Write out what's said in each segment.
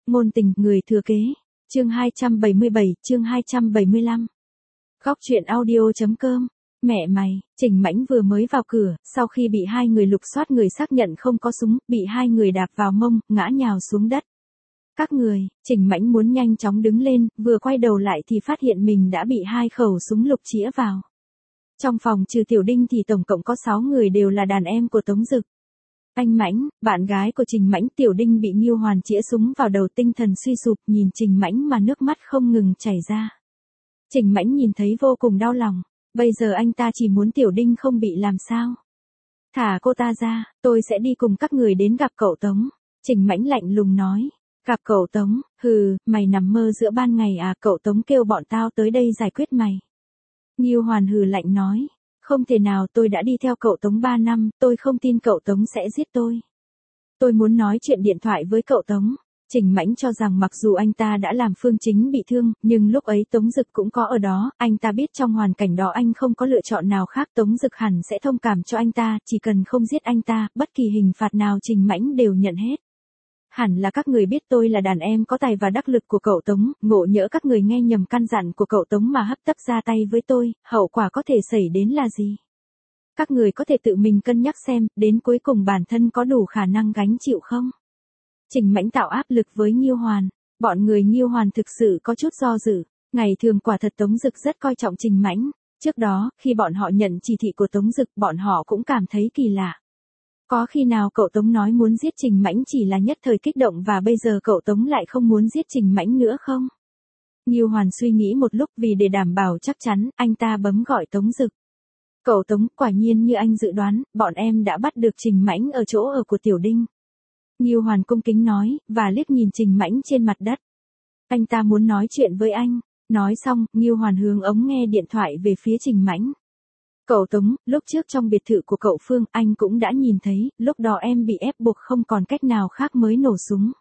ngôn tình, người thừa kế. Chương 277, chương 275. Góc truyện audio.com. Mẹ mày, Trình Mãnh vừa mới vào cửa, sau khi bị hai người lục soát người xác nhận không có súng, bị hai người đạp vào mông, ngã nhào xuống đất. Các người, Trình Mãnh muốn nhanh chóng đứng lên, vừa quay đầu lại thì phát hiện mình đã bị hai khẩu súng lục chĩa vào. Trong phòng trừ Tiểu Đinh thì tổng cộng có 6 người đều là đàn em của Tống Dực. Anh Mãnh, bạn gái của Trình Mãnh, Tiểu Đinh bị Nhiêu Hoàn chĩa súng vào đầu, tinh thần suy sụp, nhìn Trình Mãnh mà nước mắt không ngừng chảy ra. Trình Mãnh nhìn thấy vô cùng đau lòng, bây giờ anh ta chỉ muốn Tiểu Đinh không bị làm sao. Thả cô ta ra, tôi sẽ đi cùng các người đến gặp cậu Tống. Trình Mãnh lạnh lùng nói, gặp cậu Tống, hừ, mày nằm mơ giữa ban ngày à, cậu Tống kêu bọn tao tới đây giải quyết mày. Nhiêu Hoàn hừ lạnh nói, không thể nào, tôi đã đi theo cậu Tống 3 năm, tôi không tin cậu Tống sẽ giết tôi. Tôi muốn nói chuyện điện thoại với cậu Tống. Trình Mãnh cho rằng mặc dù anh ta đã làm Phương Chính bị thương, nhưng lúc ấy Tống Dực cũng có ở đó, anh ta biết trong hoàn cảnh đó anh không có lựa chọn nào khác, Tống Dực hẳn sẽ thông cảm cho anh ta, chỉ cần không giết anh ta, bất kỳ hình phạt nào Trình Mãnh đều nhận hết. Hẳn là các người biết tôi là đàn em có tài và đắc lực của cậu Tống, ngộ nhỡ các người nghe nhầm căn dặn của cậu Tống mà hấp tấp ra tay với tôi, hậu quả có thể xảy đến là gì? Các người có thể tự mình cân nhắc xem, đến cuối cùng bản thân có đủ khả năng gánh chịu không? Trình Mãnh tạo áp lực với Nhiêu Hoàn, bọn người Nhiêu Hoàn thực sự có chút do dự, ngày thường quả thật Tống Dực rất coi trọng Trình Mãnh, trước đó, khi bọn họ nhận chỉ thị của Tống Dực, bọn họ cũng cảm thấy kỳ lạ. Có khi nào cậu Tống nói muốn giết Trình Mãnh chỉ là nhất thời kích động và bây giờ cậu Tống lại không muốn giết Trình Mãnh nữa không? Nhiêu Hoàn suy nghĩ một lúc, vì để đảm bảo chắc chắn, anh ta bấm gọi Tống Dực. Cậu Tống, quả nhiên như anh dự đoán, bọn em đã bắt được Trình Mãnh ở chỗ ở của Tiểu Đinh. Nhiêu Hoàn cung kính nói, và liếc nhìn Trình Mãnh trên mặt đất. Anh ta muốn nói chuyện với anh. Nói xong, Nhiêu Hoàn hướng ống nghe điện thoại về phía Trình Mãnh. Cậu Tống, lúc trước trong biệt thự của cậu Phương, anh cũng đã nhìn thấy, lúc đó em bị ép buộc không còn cách nào khác mới nổ súng.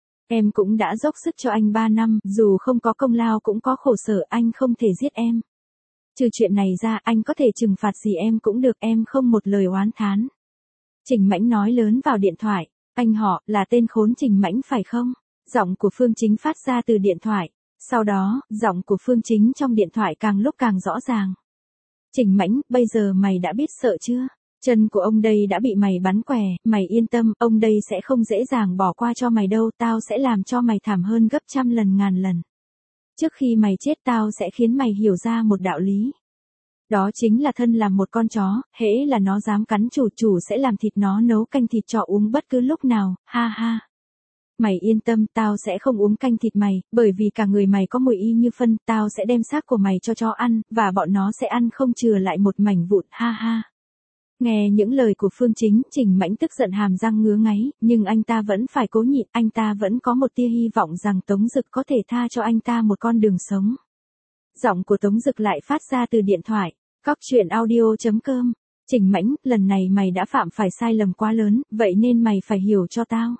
Em cũng đã dốc sức cho anh 3 năm, dù không có công lao cũng có khổ sở, anh không thể giết em. Trừ chuyện này ra, anh có thể trừng phạt gì em cũng được, em không một lời oán thán. Trình Mãnh nói lớn vào điện thoại, anh họ, là tên khốn Trình Mãnh phải không? Giọng của Phương Chính phát ra từ điện thoại. Sau đó, giọng của Phương Chính trong điện thoại càng lúc càng rõ ràng. Trình Mãnh, bây giờ mày đã biết sợ chưa? Chân của ông đây đã bị mày bắn què, mày yên tâm, ông đây sẽ không dễ dàng bỏ qua cho mày đâu, tao sẽ làm cho mày thảm hơn gấp trăm lần ngàn lần. Trước khi mày chết tao sẽ khiến mày hiểu ra một đạo lý. Đó chính là thân làm một con chó, hễ là nó dám cắn chủ sẽ làm thịt nó, nấu canh thịt cho uống bất cứ lúc nào, ha ha. Mày yên tâm, tao sẽ không uống canh thịt mày, bởi vì cả người mày có mùi y như phân, tao sẽ đem xác của mày cho chó ăn, và bọn nó sẽ ăn không chừa lại một mảnh vụn, ha ha. Nghe những lời của Phương Chính, Trình Mãnh tức giận hàm răng ngứa ngáy, nhưng anh ta vẫn phải cố nhịn, anh ta vẫn có một tia hy vọng rằng Tống Dực có thể tha cho anh ta một con đường sống. Giọng của Tống Dực lại phát ra từ điện thoại. Góc truyện audio.com. Trình Mãnh, lần này mày đã phạm phải sai lầm quá lớn, vậy nên mày phải hiểu cho tao.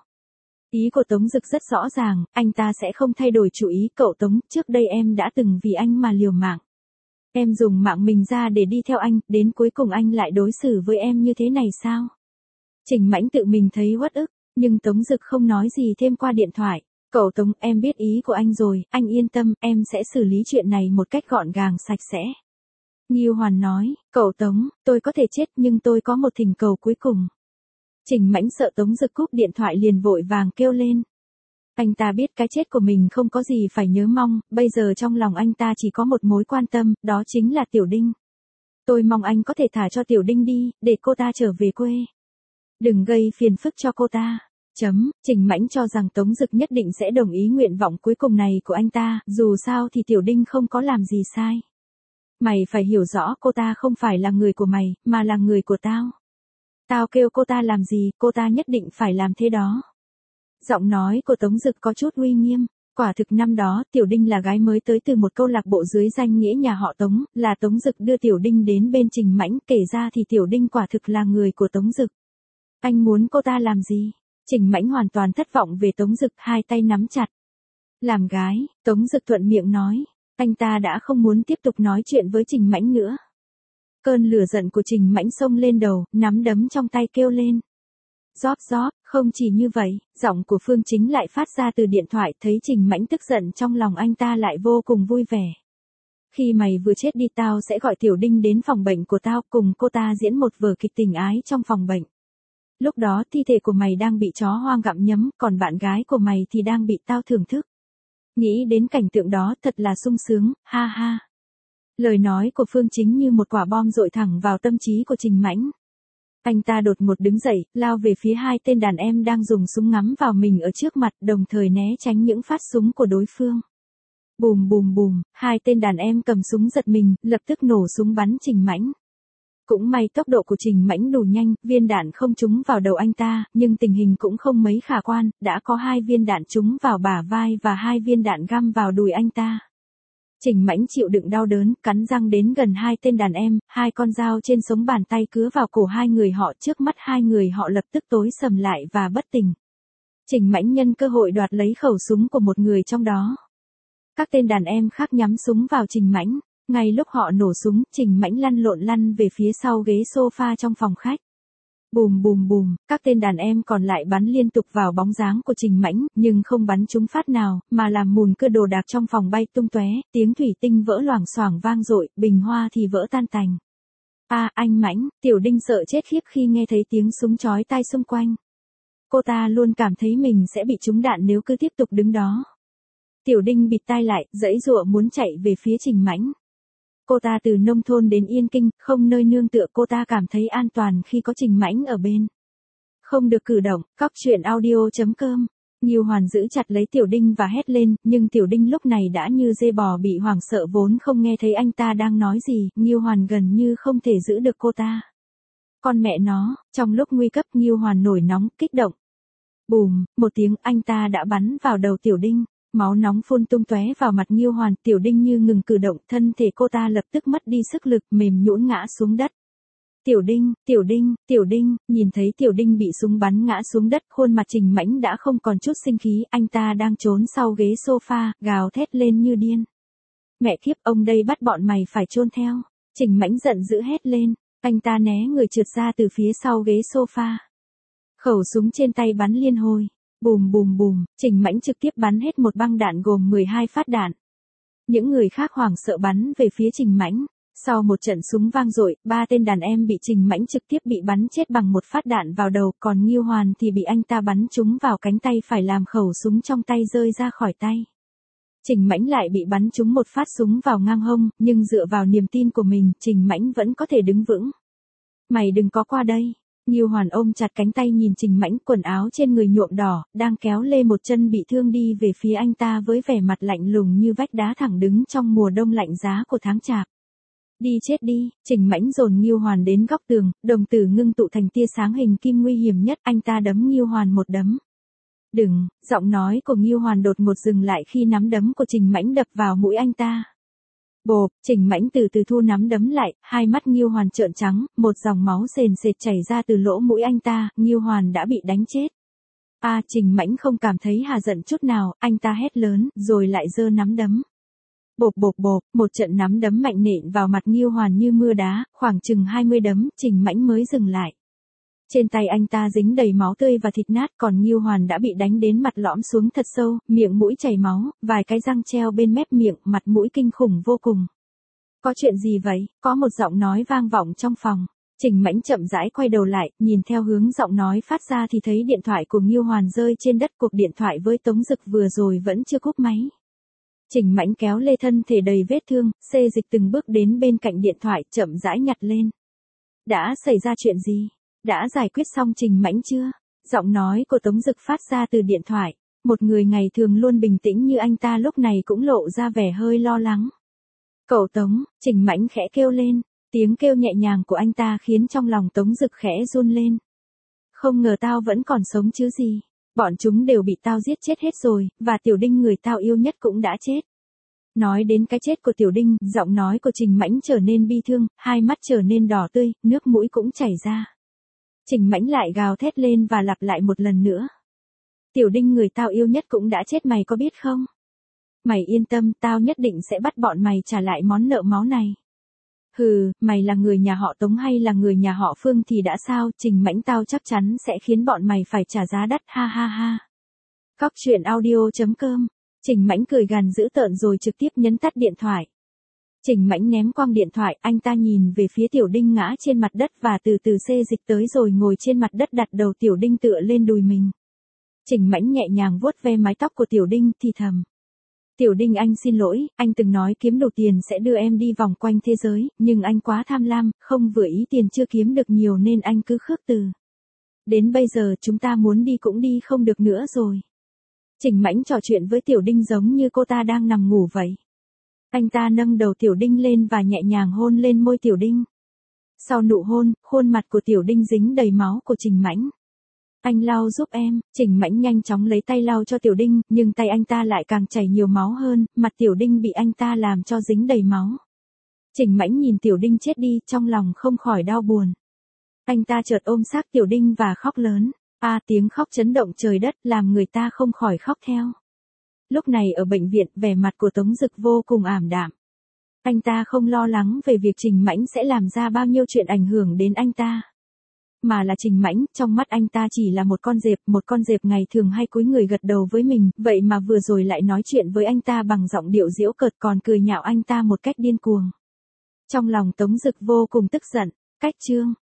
Ý của Tống Dực rất rõ ràng, anh ta sẽ không thay đổi chủ ý. Cậu Tống, trước đây em đã từng vì anh mà liều mạng. Em dùng mạng mình ra để đi theo anh, đến cuối cùng anh lại đối xử với em như thế này sao? Trình Mãnh tự mình thấy uất ức, nhưng Tống Dực không nói gì thêm qua điện thoại. Cậu Tống, em biết ý của anh rồi, anh yên tâm, em sẽ xử lý chuyện này một cách gọn gàng sạch sẽ. Nhiêu Hoàn nói, cậu Tống, tôi có thể chết nhưng tôi có một thỉnh cầu cuối cùng. Trình Mãnh sợ Tống Dực cúp điện thoại liền vội vàng kêu lên. Anh ta biết cái chết của mình không có gì phải nhớ mong, bây giờ trong lòng anh ta chỉ có một mối quan tâm, đó chính là Tiểu Đinh. Tôi mong anh có thể thả cho Tiểu Đinh đi, để cô ta trở về quê. Đừng gây phiền phức cho cô ta. Trình Mãnh cho rằng Tống Dực nhất định sẽ đồng ý nguyện vọng cuối cùng này của anh ta, dù sao thì Tiểu Đinh không có làm gì sai. Mày phải hiểu rõ, cô ta không phải là người của mày, mà là người của tao. Tao kêu cô ta làm gì, cô ta nhất định phải làm thế đó. Giọng nói của Tống Dực có chút uy nghiêm. Quả thực năm đó, Tiểu Đinh là gái mới tới từ một câu lạc bộ dưới danh nghĩa nhà họ Tống, là Tống Dực đưa Tiểu Đinh đến bên Trình Mãnh, kể ra thì Tiểu Đinh quả thực là người của Tống Dực. Anh muốn cô ta làm gì? Trình Mãnh hoàn toàn thất vọng về Tống Dực, hai tay nắm chặt. Làm gái, Tống Dực thuận miệng nói. Anh ta đã không muốn tiếp tục nói chuyện với Trình Mãnh nữa. Cơn lửa giận của Trình Mãnh xông lên đầu, nắm đấm trong tay kêu lên. Róp, không chỉ như vậy, giọng của Phương Chính lại phát ra từ điện thoại, thấy Trình Mãnh tức giận trong lòng anh ta lại vô cùng vui vẻ. Khi mày vừa chết đi tao sẽ gọi Tiểu Đinh đến phòng bệnh của tao cùng cô ta diễn một vở kịch tình ái trong phòng bệnh. Lúc đó thi thể của mày đang bị chó hoang gặm nhấm, còn bạn gái của mày thì đang bị tao thưởng thức. Nghĩ đến cảnh tượng đó thật là sung sướng, ha ha. Lời nói của Phương Chính như một quả bom dội thẳng vào tâm trí của Trình Mãnh. Anh ta đột ngột đứng dậy, lao về phía hai tên đàn em đang dùng súng ngắm vào mình ở trước mặt, đồng thời né tránh những phát súng của đối phương. Bùm bùm bùm, hai tên đàn em cầm súng giật mình, lập tức nổ súng bắn Trình Mãnh. Cũng may tốc độ của Trình Mãnh đủ nhanh, viên đạn không trúng vào đầu anh ta, nhưng tình hình cũng không mấy khả quan, đã có 2 viên đạn trúng vào bả vai và 2 viên đạn găm vào đùi anh ta. Trình Mãnh chịu đựng đau đớn, cắn răng đến gần hai tên đàn em, 2 con dao trên sống bàn tay cứa vào cổ hai người họ, trước mắt hai người họ lập tức tối sầm lại và bất tỉnh. Trình Mãnh nhân cơ hội đoạt lấy khẩu súng của một người trong đó. Các tên đàn em khác nhắm súng vào Trình Mãnh. Ngay lúc họ nổ súng, Trình Mãnh lăn về phía sau ghế sofa trong phòng khách. Bùm bùm bùm, các tên đàn em còn lại bắn liên tục vào bóng dáng của Trình Mãnh, nhưng không bắn trúng phát nào, mà làm mùn cưa đồ đạc trong phòng bay tung tóe, tiếng thủy tinh vỡ loảng xoảng vang dội, bình hoa thì vỡ tan tành. Anh Mãnh, Tiểu Đinh sợ chết khiếp khi nghe thấy tiếng súng chói tai xung quanh. Cô ta luôn cảm thấy mình sẽ bị trúng đạn nếu cứ tiếp tục đứng đó. Tiểu Đinh bịt tai lại, giãy giụa muốn chạy về phía Trình Mãnh. Cô ta từ nông thôn đến Yên Kinh, không nơi nương tựa, cô ta cảm thấy an toàn khi có Trình Mãnh ở bên. Không được cử động, cóc truyện audio.com. Ngưu Hoàn giữ chặt lấy Tiểu Đinh và hét lên, nhưng Tiểu Đinh lúc này đã như dê bò bị hoảng sợ vốn không nghe thấy anh ta đang nói gì, Ngưu Hoàn gần như không thể giữ được cô ta. Con mẹ nó, trong lúc nguy cấp Ngưu Hoàn nổi nóng, kích động. Bùm, một tiếng anh ta đã bắn vào đầu Tiểu Đinh. Máu nóng phun tung tóe vào mặt Ngưu Hoàn, Tiểu Đinh như ngừng cử động, thân thể cô ta lập tức mất đi sức lực, mềm nhũn ngã xuống đất. Tiểu Đinh, nhìn thấy Tiểu Đinh bị súng bắn ngã xuống đất, khuôn mặt Trình Mãnh đã không còn chút sinh khí, anh ta đang trốn sau ghế sofa, gào thét lên như điên. Mẹ kiếp, ông đây bắt bọn mày phải chôn theo. Trình Mãnh giận dữ hét lên, anh ta né người trượt ra từ phía sau ghế sofa. Khẩu súng trên tay bắn liên hồi. Bùm bùm bùm, Trình Mãnh trực tiếp bắn hết một băng đạn gồm 12 phát đạn. Những người khác hoảng sợ bắn về phía Trình Mãnh. Sau một trận súng vang dội, 3 tên đàn em bị Trình Mãnh trực tiếp bị bắn chết bằng một phát đạn vào đầu, còn Ngưu Hoàn thì bị anh ta bắn trúng vào cánh tay phải làm khẩu súng trong tay rơi ra khỏi tay. Trình Mãnh lại bị bắn trúng một phát súng vào ngang hông, nhưng dựa vào niềm tin của mình, Trình Mãnh vẫn có thể đứng vững. Mày đừng có qua đây. Ngưu Hoàn ôm chặt cánh tay nhìn Trình Mãnh, quần áo trên người nhuộm đỏ, đang kéo lê một chân bị thương đi về phía anh ta với vẻ mặt lạnh lùng như vách đá thẳng đứng trong mùa đông lạnh giá của tháng Chạp. Đi chết đi, Trình Mãnh dồn Ngưu Hoàn đến góc tường, đồng tử ngưng tụ thành tia sáng hình kim nguy hiểm nhất, anh ta đấm Ngưu Hoàn một đấm. Đừng, giọng nói của Ngưu Hoàn đột ngột dừng lại khi nắm đấm của Trình Mãnh đập vào mũi anh ta. Bộp, Trình Mãnh từ từ thu nắm đấm lại, hai mắt Ngưu Hoàn trợn trắng, một dòng máu sền sệt chảy ra từ lỗ mũi anh ta, Ngưu Hoàn đã bị đánh chết. Trình Mãnh không cảm thấy hà giận chút nào, anh ta hét lớn, rồi lại giơ nắm đấm. Bộp bộp bộp, một trận nắm đấm mạnh nện vào mặt Ngưu Hoàn như mưa đá, khoảng chừng 20 đấm, Trình Mãnh mới dừng lại. Trên tay anh ta dính đầy máu tươi và thịt nát, còn Ngưu Hoàn đã bị đánh đến mặt lõm xuống thật sâu, miệng mũi chảy máu, vài cái răng treo bên mép miệng, mặt mũi kinh khủng vô cùng. Có chuyện gì vậy? Có một giọng nói vang vọng trong phòng. Trình Mãnh chậm rãi quay đầu lại, nhìn theo hướng giọng nói phát ra thì thấy điện thoại của Ngưu Hoàn rơi trên đất, cuộc điện thoại với Tống Dực vừa rồi vẫn chưa cúp máy. Trình Mãnh kéo lê thân thể đầy vết thương, xê dịch từng bước đến bên cạnh điện thoại, chậm rãi nhặt lên. Đã xảy ra chuyện gì? Đã giải quyết xong Trình Mãnh chưa? Giọng nói của Tống Dực phát ra từ điện thoại. Một người ngày thường luôn bình tĩnh như anh ta lúc này cũng lộ ra vẻ hơi lo lắng. Cậu Tống, Trình Mãnh khẽ kêu lên. Tiếng kêu nhẹ nhàng của anh ta khiến trong lòng Tống Dực khẽ run lên. Không ngờ tao vẫn còn sống chứ gì. Bọn chúng đều bị tao giết chết hết rồi, và Tiểu Đinh người tao yêu nhất cũng đã chết. Nói đến cái chết của Tiểu Đinh, giọng nói của Trình Mãnh trở nên bi thương, hai mắt trở nên đỏ tươi, nước mũi cũng chảy ra. Trình Mãnh lại gào thét lên và lặp lại một lần nữa. Tiểu Đinh người tao yêu nhất cũng đã chết, mày có biết không? Mày yên tâm, tao nhất định sẽ bắt bọn mày trả lại món nợ máu này. Hừ, mày là người nhà họ Tống hay là người nhà họ Phương thì đã sao, Trình Mãnh tao chắc chắn sẽ khiến bọn mày phải trả giá đắt, ha ha ha. Cóc truyện audio.com. Trình Mãnh cười gằn dữ tợn rồi trực tiếp nhấn tắt điện thoại. Trình Mãnh ném quăng điện thoại, anh ta nhìn về phía Tiểu Đinh ngã trên mặt đất và từ từ xê dịch tới rồi ngồi trên mặt đất đặt đầu Tiểu Đinh tựa lên đùi mình. Trình Mãnh nhẹ nhàng vuốt ve mái tóc của Tiểu Đinh thì thầm. Tiểu Đinh anh xin lỗi, anh từng nói kiếm đủ tiền sẽ đưa em đi vòng quanh thế giới, nhưng anh quá tham lam, không vừa ý tiền chưa kiếm được nhiều nên anh cứ khước từ. Đến bây giờ chúng ta muốn đi cũng đi không được nữa rồi. Trình Mãnh trò chuyện với Tiểu Đinh giống như cô ta đang nằm ngủ vậy. Anh ta nâng đầu Tiểu Đinh lên và nhẹ nhàng hôn lên môi Tiểu Đinh. Sau nụ hôn, khuôn mặt của Tiểu Đinh dính đầy máu của Trình Mãnh. Anh lau giúp em, Trình Mãnh nhanh chóng lấy tay lau cho Tiểu Đinh, nhưng tay anh ta lại càng chảy nhiều máu hơn, mặt Tiểu Đinh bị anh ta làm cho dính đầy máu. Trình Mãnh nhìn Tiểu Đinh chết đi, trong lòng không khỏi đau buồn. Anh ta chợt ôm xác Tiểu Đinh và khóc lớn. Tiếng khóc chấn động trời đất làm người ta không khỏi khóc theo. Lúc này ở bệnh viện, vẻ mặt của Tống Dực vô cùng ảm đạm. Anh ta không lo lắng về việc Trình Mãnh sẽ làm ra bao nhiêu chuyện ảnh hưởng đến anh ta. Mà là Trình Mãnh, trong mắt anh ta chỉ là một con dẹp ngày thường hay cúi người gật đầu với mình, vậy mà vừa rồi lại nói chuyện với anh ta bằng giọng điệu giễu cợt còn cười nhạo anh ta một cách điên cuồng. Trong lòng Tống Dực vô cùng tức giận. Cách chương